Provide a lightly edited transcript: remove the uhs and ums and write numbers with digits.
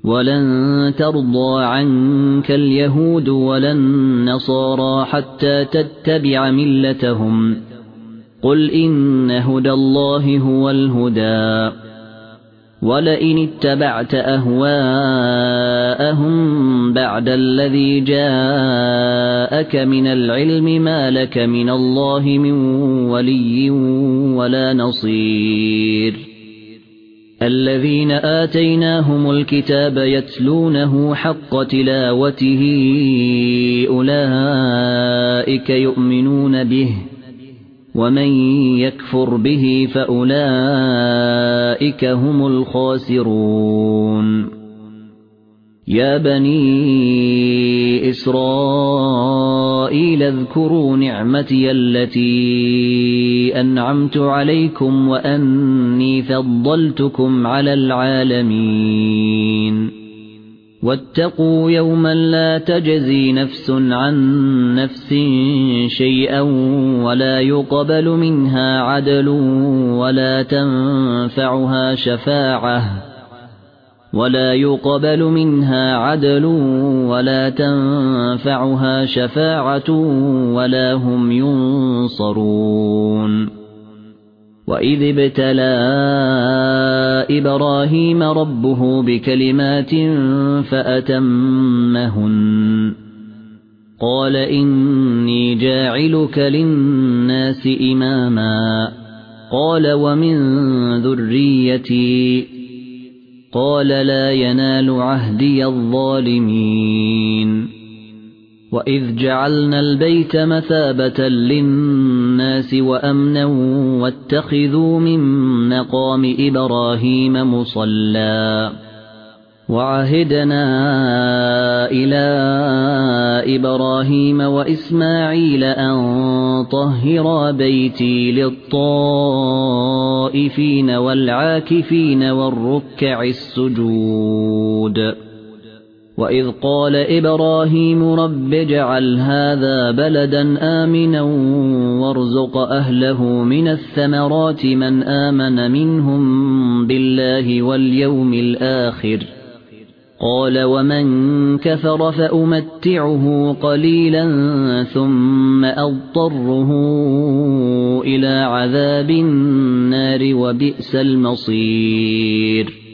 ولن ترضى عنك اليهود ولا النصارى حتى تتبع ملتهم قل إن هدى الله هو الهدى ولئن اتبعت أهواءهم بعد الذي جاءك من العلم ما لك من الله من ولي ولا نصير الذين آتيناهم الكتاب يتلونه حق تلاوته أولئك يؤمنون به ومن يكفر به فأولئك هم الخاسرون يا بني إسرائيل اذكروا نعمتي التي أنعمت عليكم وأني فضلتكم على العالمين واتقوا يوما لا تجزي نفس عن نفس شيئا ولا يقبل منها عدل ولا تنفعها شفاعة ولا هم ينصرون وإذ ابتلى إبراهيم ربه بكلمات فأتمهن قال إني جاعلك للناس إماما قال ومن ذريتي قال لا ينال عهدي الظالمين وإذ جعلنا البيت مثابة للناس وأمنا واتخذوا من مقام إبراهيم مصلى وعهدنا إلى إبراهيم وإسماعيل أن طهرا بيتي للطائفين والعاكفين والركع السجود وإذ قال إبراهيم رب اجعل هذا بلدا آمنا وارزق أهله من الثمرات من آمن منهم بالله واليوم الآخر قال ومن كفر فأمتعه قليلا ثم أضطره إلى عذاب النار وبئس المصير